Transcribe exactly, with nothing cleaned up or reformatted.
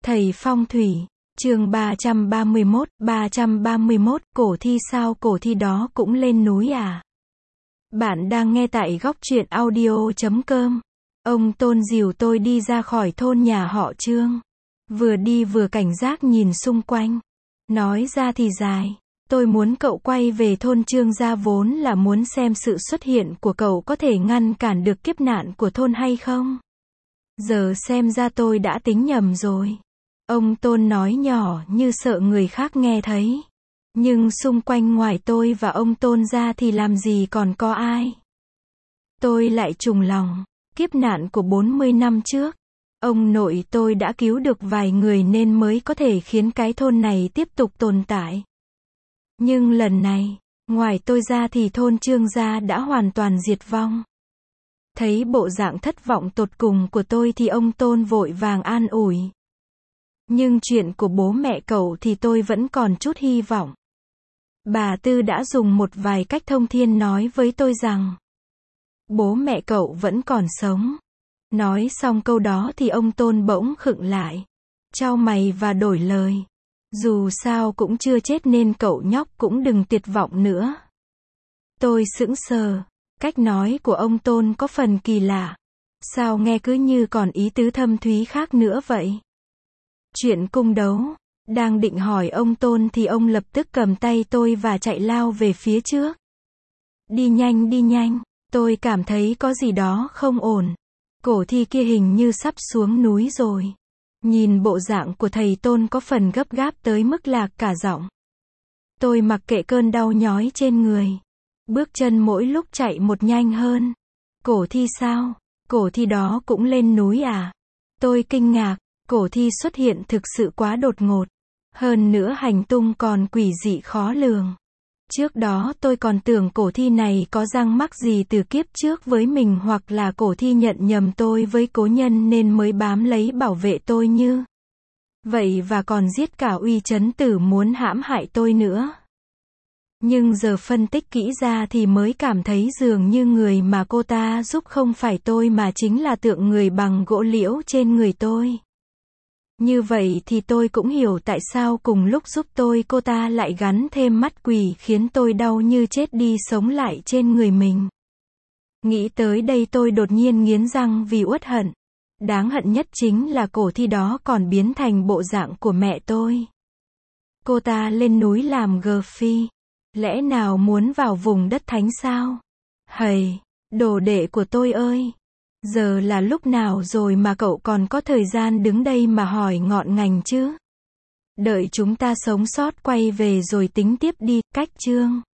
Thầy phong thủy, chương ba trăm ba mươi mốt, ba trăm ba mươi mốt, cổ thi sao cổ thi đó cũng lên núi à? Bạn đang nghe tại góc truyện audio chấm com. Ông Tôn dìu tôi đi ra khỏi thôn nhà họ Trương. Vừa đi vừa cảnh giác nhìn xung quanh. Nói ra thì dài. Tôi muốn cậu quay về thôn Trương gia vốn là muốn xem sự xuất hiện của cậu có thể ngăn cản được kiếp nạn của thôn hay không. Giờ xem ra tôi đã tính nhầm rồi. Ông Tôn nói nhỏ như sợ người khác nghe thấy. Nhưng xung quanh ngoài tôi và ông Tôn ra thì làm gì còn có ai. Tôi lại trùng lòng. Kiếp nạn của bốn mươi năm trước. Ông nội tôi đã cứu được vài người nên mới có thể khiến cái thôn này tiếp tục tồn tại. Nhưng lần này, ngoài tôi ra thì thôn Trương gia đã hoàn toàn diệt vong. Thấy bộ dạng thất vọng tột cùng của tôi thì ông Tôn vội vàng an ủi. Nhưng chuyện của bố mẹ cậu thì tôi vẫn còn chút hy vọng. Bà Tư đã dùng một vài cách thông thiên nói với tôi rằng bố mẹ cậu vẫn còn sống. Nói xong câu đó thì ông Tôn bỗng khựng lại, chau mày và đổi lời. Dù sao cũng chưa chết nên cậu nhóc cũng đừng tuyệt vọng nữa. Tôi sững sờ. Cách nói của ông Tôn có phần kỳ lạ. Sao nghe cứ như còn ý tứ thâm thúy khác nữa vậy? Chuyện cung đấu. Đang định hỏi ông Tôn thì ông lập tức cầm tay tôi và chạy lao về phía trước. Đi nhanh đi nhanh. Tôi cảm thấy có gì đó không ổn. Cổ thi kia hình như sắp xuống núi rồi. Nhìn bộ dạng của thầy Tôn có phần gấp gáp tới mức lạc cả giọng. Tôi mặc kệ cơn đau nhói trên người. Bước chân mỗi lúc chạy một nhanh hơn. Cổ thi sao? Cổ thi đó cũng lên núi à? Tôi kinh ngạc. Cổ thi xuất hiện thực sự quá đột ngột. Hơn nữa hành tung còn quỷ dị khó lường. Trước đó tôi còn tưởng cổ thi này có răng mắc gì từ kiếp trước với mình hoặc là cổ thi nhận nhầm tôi với cố nhân nên mới bám lấy bảo vệ tôi như vậy và còn giết cả Uy Chấn Tử muốn hãm hại tôi nữa. Nhưng giờ phân tích kỹ ra thì mới cảm thấy dường như người mà cô ta giúp không phải tôi mà chính là tượng người bằng gỗ liễu trên người tôi. Như vậy thì tôi cũng hiểu tại sao cùng lúc giúp tôi cô ta lại gắn thêm mắt quỷ khiến tôi đau như chết đi sống lại trên người mình. Nghĩ tới đây tôi đột nhiên nghiến răng vì uất hận. Đáng hận nhất chính là cổ thi đó còn biến thành bộ dạng của mẹ tôi. Cô ta lên núi làm gờ phi. Lẽ nào muốn vào vùng đất thánh sao? Hầy, đồ đệ của tôi ơi! Giờ là lúc nào rồi mà cậu còn có thời gian đứng đây mà hỏi ngọn ngành chứ? Đợi chúng ta sống sót quay về rồi tính tiếp đi, cách chương.